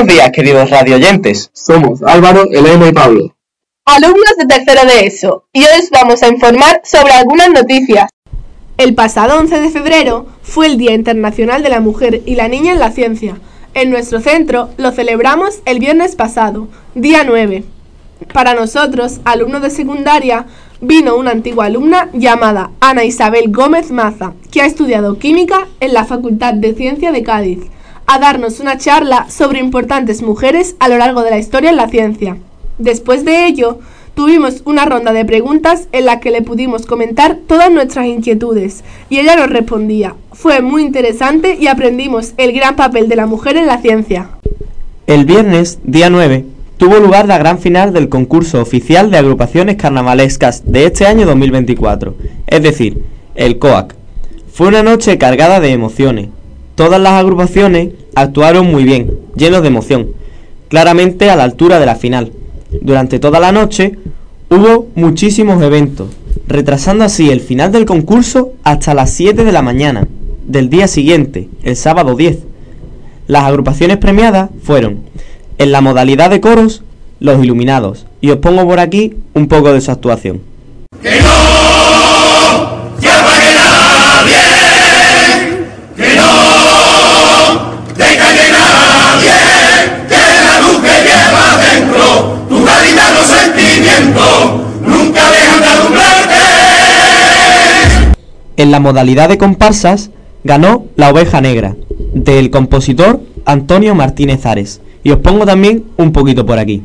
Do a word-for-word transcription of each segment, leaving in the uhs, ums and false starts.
Buenos días, queridos radioyentes. Somos Álvaro, Elena y Pablo, alumnos de tercero de ESO, y hoy os vamos a informar sobre algunas noticias. El pasado once de febrero fue el Día Internacional de la Mujer y la Niña en la Ciencia. En nuestro centro lo celebramos el viernes pasado, día nueve. Para nosotros, alumnos de secundaria, vino una antigua alumna llamada Ana Isabel Gómez Maza, que ha estudiado química en la Facultad de Ciencia de Cádiz, a darnos una charla sobre importantes mujeres a lo largo de la historia en la ciencia. Después de ello, tuvimos una ronda de preguntas en la que le pudimos comentar todas nuestras inquietudes y ella nos respondía. Fue muy interesante y aprendimos el gran papel de la mujer en la ciencia. El viernes, día nueve, tuvo lugar la gran final del concurso oficial de agrupaciones carnavalescas de este año dos mil veinticuatro, es decir, el COAC. Fue una noche cargada de emociones. Todas las agrupaciones actuaron muy bien, llenos de emoción, claramente a la altura de la final. Durante toda la noche hubo muchísimos eventos, retrasando así el final del concurso hasta las siete de la mañana del día siguiente, el sábado diez. Las agrupaciones premiadas fueron, en la modalidad de coros, Los Iluminados, y os pongo por aquí un poco de su actuación. ¡Que no! ¡Ya pague nadie! ¡Que no! ¡Deja que nadie! ¡Que la luz que lleva dentro tu gaditano sentimiento nunca deja de alumbrarte! En la modalidad de comparsas ganó La Oveja Negra, del compositor Antonio Martínez Ares, y os pongo también un poquito por aquí.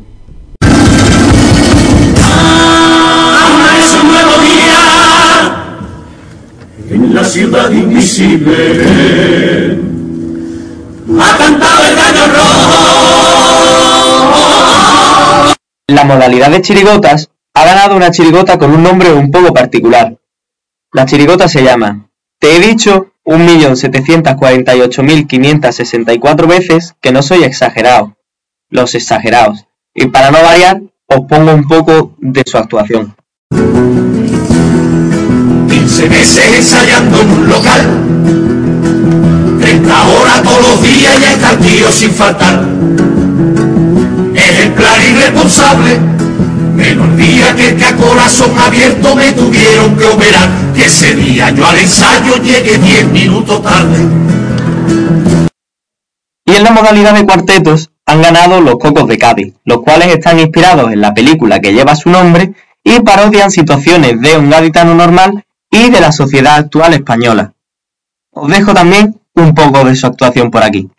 Ah, es un nuevo día en la ciudad invisible. Ha cantado el gallo rojo. En la modalidad de chirigotas, ha ganado una chirigota con un nombre un poco particular. La chirigota se llama Te he dicho un millón setecientas cuarenta y ocho mil quinientas sesenta y cuatro veces que no soy exagerado. Los exagerados. Y para no variar, os pongo un poco de su actuación. quince meses ensayando en un local, treinta horas todos los días y está el tío sin faltar. Ejemplar irresponsable, menos día que que a corazón abierto me tuvieron que operar, que ese día yo al ensayo llegué diez minutos tarde. Y en la modalidad de cuartetos han ganado Los Cocos de Cádiz, los cuales están inspirados en la película que lleva su nombre y parodian situaciones de un gaditano normal y de la sociedad actual española. Os dejo también un poco de su actuación por aquí.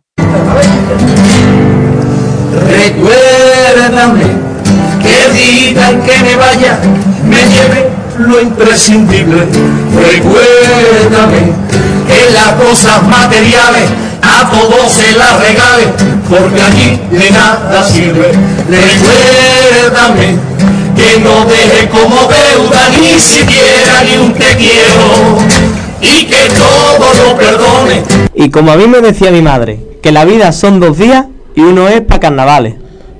Recuérdame que digan que me vaya, me lleve lo imprescindible. Recuérdame que las cosas materiales a todos se las regale, porque allí de nada sirve. Recuérdame que no deje como deuda ni siquiera ni un te quiero, y que todo lo perdone. Y como a mí me decía mi madre, que la vida son dos días y uno es para carnavales.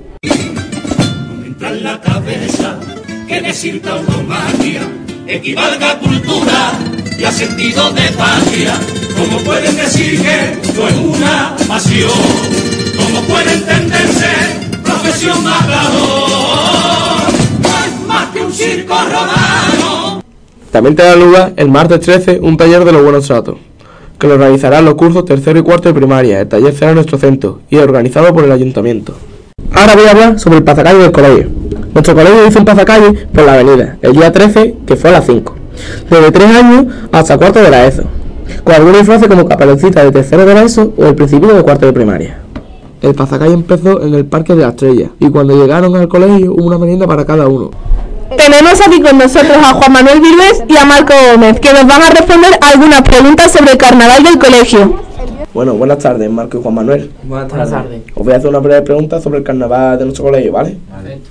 Entra en la cabeza que decirte una magia equivalga a cultura y a sentido de patria. ¿Cómo pueden decir que esto es una pasión? ¿Cómo puede entenderse profesión matador? No es más que un circo romano. También tendrá lugar el martes trece un taller de los buenos tratos, que lo realizarán los cursos tercero y cuarto de primaria. El taller será en nuestro centro y es organizado por el ayuntamiento. Ahora voy a hablar sobre el pasacalle del colegio. Nuestro colegio hizo un pasacalle por la avenida el día trece, que fue a las cinco, desde tres años hasta cuarto de la ESO, con alguna disfraces como Caperucita de tercero de la ESO o el Principito de cuarto de primaria. El pasacalle empezó en el Parque de la Estrella y cuando llegaron al colegio hubo una merienda para cada uno. Tenemos aquí con nosotros a Juan Manuel Virués y a Marco Gómez, que nos van a responder algunas preguntas sobre el carnaval del colegio. Bueno, buenas tardes, Marco y Juan Manuel. Buenas tardes. Buenas tardes. Os voy a hacer una breve pregunta sobre el carnaval de nuestro colegio, ¿vale? Vale.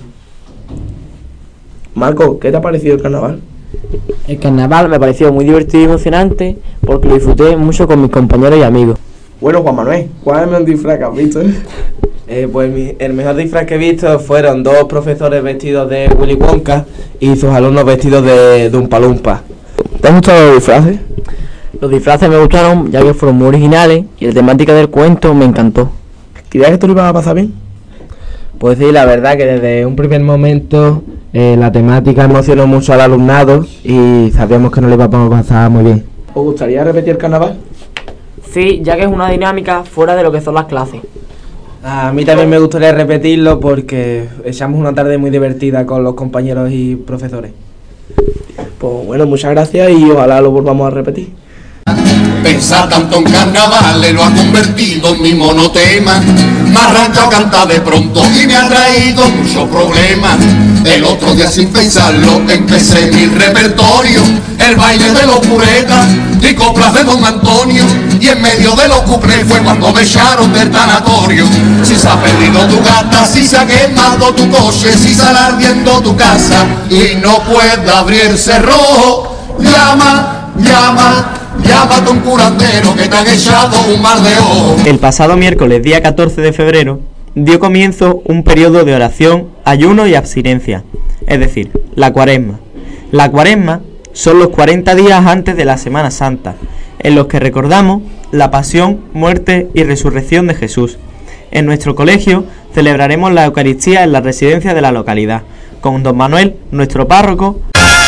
Marco, ¿qué te ha parecido el carnaval? El carnaval me pareció muy divertido y emocionante porque lo disfruté mucho con mis compañeros y amigos. Bueno, Juan Manuel, ¿cuál es el mejor disfraz que has visto? Eh, pues mi, el mejor disfraz que he visto fueron dos profesores vestidos de Willy Wonka y sus alumnos vestidos de, de un palumpa. ¿Te han gustado los disfraces? Los disfraces me gustaron ya que fueron muy originales y la temática del cuento me encantó. ¿Creías que tú lo ibas a pasar bien? Pues sí, la verdad que desde un primer momento eh, la temática emocionó mucho al alumnado y sabíamos que no le íbamos a pasar muy bien. ¿Os gustaría repetir el carnaval? Sí, ya que es una dinámica fuera de lo que son las clases. A mí también me gustaría repetirlo porque echamos una tarde muy divertida con los compañeros y profesores. Pues bueno, muchas gracias y ojalá lo volvamos a repetir. Pensar tanto en carnavales lo ha convertido en mi monotema. Me arranca a cantar de pronto y me ha traído muchos problemas. El otro día sin pensarlo empecé mi repertorio, el baile de los puretas y coplas de Don Antonio. Y en medio de los cuplés fue cuando me echaron del tanatorio. Si se ha perdido tu gata, si se ha quemado tu coche, si sale ardiendo tu casa y no puede abrirse rojo, llama, llama. Llámate a un curandero que te han echado un mar de ojos. El pasado miércoles, día catorce de febrero, dio comienzo un periodo de oración, ayuno y abstinencia, es decir, la cuaresma. La cuaresma son los cuarenta días antes de la Semana Santa, en los que recordamos la pasión, muerte y resurrección de Jesús. En nuestro colegio celebraremos la Eucaristía en la residencia de la localidad, con don Manuel, nuestro párroco.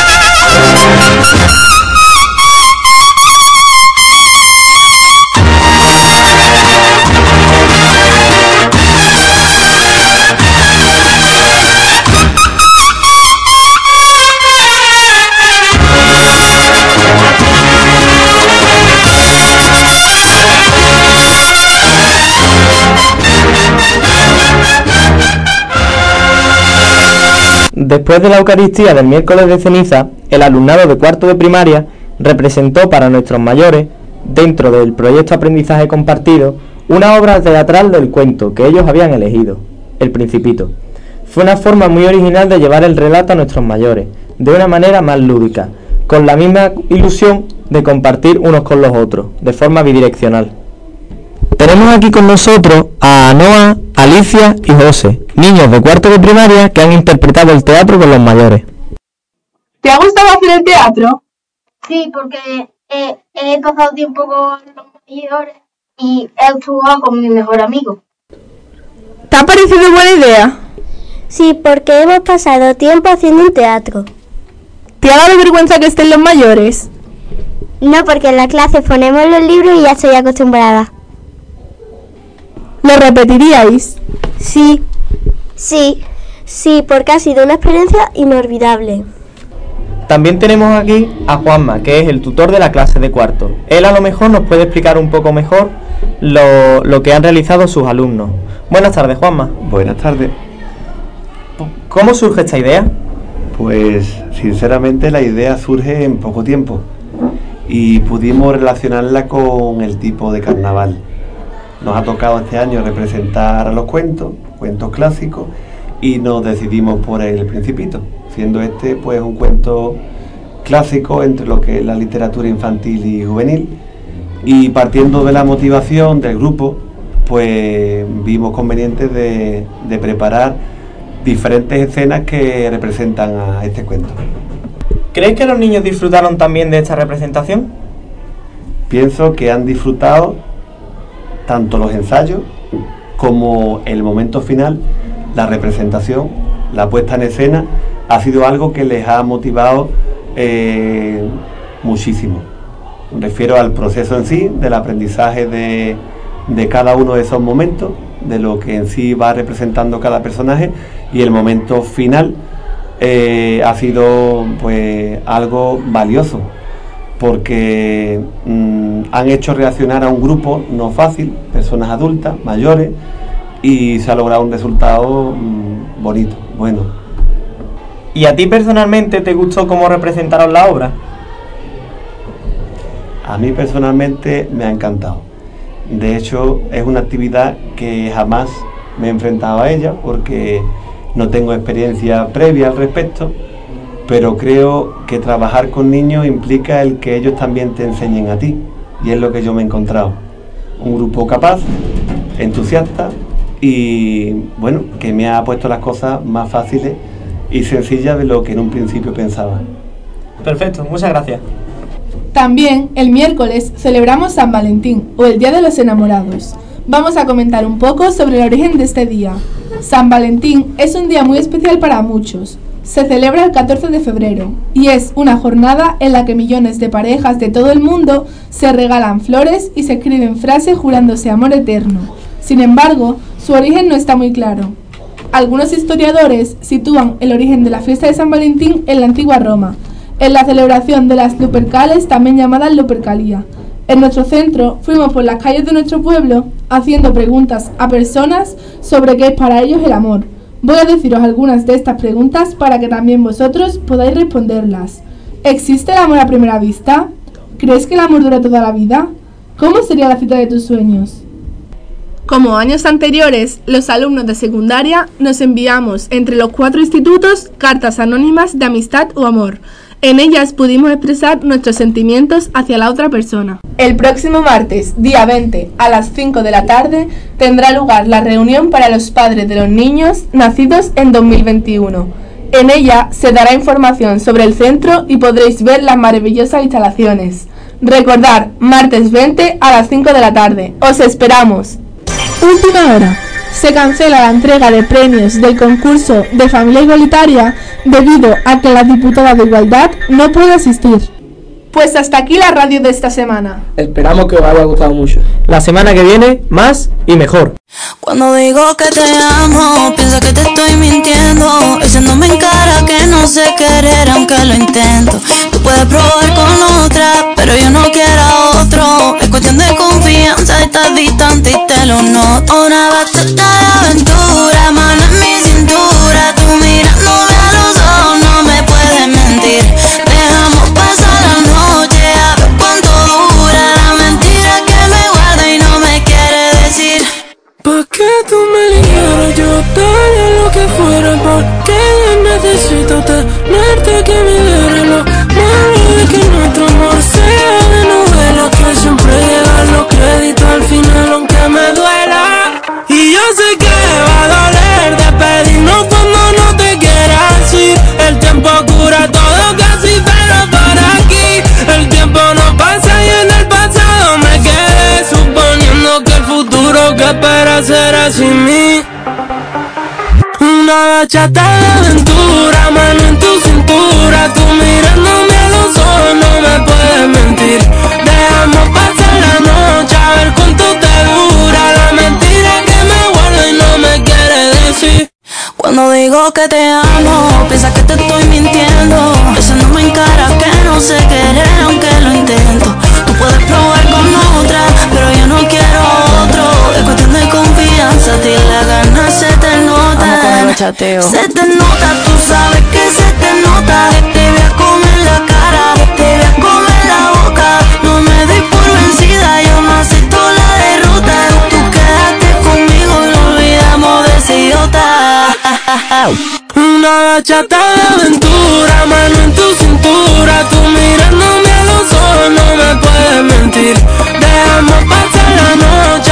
Después de la Eucaristía del miércoles de ceniza, el alumnado de cuarto de primaria representó para nuestros mayores, dentro del proyecto Aprendizaje Compartido, una obra teatral del cuento que ellos habían elegido, El Principito. Fue una forma muy original de llevar el relato a nuestros mayores, de una manera más lúdica, con la misma ilusión de compartir unos con los otros, de forma bidireccional. Tenemos aquí con nosotros a Noa, Alicia y José, niños de cuarto de primaria que han interpretado el teatro con los mayores. ¿Te ha gustado hacer el teatro? Sí, porque eh, he pasado tiempo con los mayores y he jugado con mi mejor amigo. ¿Te ha parecido buena idea? Sí, porque hemos pasado tiempo haciendo un teatro. ¿Te ha dado vergüenza que estén los mayores? No, porque en la clase ponemos los libros y ya estoy acostumbrada. ¿Lo repetiríais? Sí. Sí, sí, porque ha sido una experiencia inolvidable. También tenemos aquí a Juanma, que es el tutor de la clase de cuarto. Él a lo mejor nos puede explicar un poco mejor lo, lo que han realizado sus alumnos. Buenas tardes, Juanma. Buenas tardes. ¿Cómo surge esta idea? Pues sinceramente la idea surge en poco tiempo y pudimos relacionarla con el tipo de carnaval. Nos ha tocado este año representar a los cuentos, cuentos clásicos, y nos decidimos por El Principito, siendo este pues un cuento clásico entre lo que es la literatura infantil y juvenil, y partiendo de la motivación del grupo, pues vimos conveniente de, de preparar diferentes escenas que representan a este cuento. ¿Crees que los niños disfrutaron también de esta representación? Pienso que han disfrutado tanto los ensayos como el momento final, la representación, la puesta en escena, ha sido algo que les ha motivado eh, muchísimo. Me refiero al proceso en sí, del aprendizaje de, de cada uno de esos momentos, de lo que en sí va representando cada personaje, y el momento final eh, ha sido pues algo valioso, porque mmm, han hecho reaccionar a un grupo no fácil, personas adultas, mayores, y se ha logrado un resultado mmm, bonito, bueno. ¿Y a ti personalmente te gustó cómo representaron la obra? A mí personalmente me ha encantado. De hecho, es una actividad que jamás me he enfrentado a ella, porque no tengo experiencia previa al respecto, pero creo que trabajar con niños implica el que ellos también te enseñen a ti, y es lo que yo me he encontrado. Un grupo capaz, entusiasta y bueno, que me ha puesto las cosas más fáciles y sencillas de lo que en un principio pensaba. Perfecto, muchas gracias. También el miércoles celebramos San Valentín o el Día de los Enamorados. vamos a comentar un poco sobre el origen de este día. San Valentín es un día muy especial para muchos. Se celebra el catorce de febrero y es una jornada en la que millones de parejas de todo el mundo se regalan flores y se escriben frases jurándose amor eterno. Sin embargo, su origen no está muy claro. Algunos historiadores sitúan el origen de la fiesta de San Valentín en la antigua Roma, en la celebración de las Lupercales, también llamadas Lupercalia. En nuestro centro fuimos por las calles de nuestro pueblo haciendo preguntas a personas sobre qué es para ellos el amor. Voy a deciros algunas de estas preguntas para que también vosotros podáis responderlas. ¿Existe el amor a primera vista? ¿Crees que el amor dura toda la vida? ¿Cómo sería la cita de tus sueños? Como años anteriores, los alumnos de secundaria nos enviamos entre los cuatro institutos cartas anónimas de amistad o amor. En ellas pudimos expresar nuestros sentimientos hacia la otra persona. El próximo martes, día veinte, a las cinco de la tarde, tendrá lugar la reunión para los padres de los niños nacidos en dos mil veintiuno. En ella se dará información sobre el centro y podréis ver las maravillosas instalaciones. Recordad, martes veinte a las cinco de la tarde. ¡Os esperamos! Última hora. Se cancela la entrega de premios del concurso de Familia Igualitaria debido a que la diputada de Igualdad no puede asistir. Pues hasta aquí la radio de esta semana. Esperamos que os haya gustado mucho. La semana que viene, más y mejor. Cuando digo que te amo, piensa que te estoy mintiendo, echándome en cara que no sé querer aunque lo intento. Tú puedes probar con otra, pero yo no quiero a otro. Es cuestión de confianza, estás distante y te lo noto. Una bachata de aventura, mano en mi cintura, tú mirándome a los ojos, no me puedes mentir. Dejamos pasar la noche, a ver cuánto dura la mentira que me guarda y no me quiere decir. ¿Pa' qué tú me ligaras? Yo daría lo que fuera, porque yo necesito tenerte que me diera lo malo de que nuestro amor sea de novela, que siempre llegan los créditos al final aunque me duela. Y yo sé que va a doler despedirnos cuando no te quieras ir. El tiempo cura todo casi, pero por aquí el tiempo no pasa y en el pasado me quedé suponiendo que el futuro que espera será sin mí. Una bachata de aventura, mano en tu cintura, tú mirándome a los ojos, no me puedes mentir. Dejamos pasar la noche, a ver cuánto te dura la mentira que me guarda y no me quiere decir. Cuando digo que te amo, piensa que te estoy mintiendo, echándome en cara que no sé querer aunque lo intento. Tú puedes probar con otra, pero yo no quiero otro. Es cuestión de confianza, a ti la gana se te nota. Chateo. Se te nota, tú sabes que se te nota. Te voy a comer la cara, te voy a comer la boca. No me doy por vencida, yo no acepto la derrota. Tú quédate conmigo y no olvidamos de ese idiota. Una bachata de aventura, mano en tu cintura, tú mirándome a los ojos, no me puedes mentir. Dejamos pasar la noche,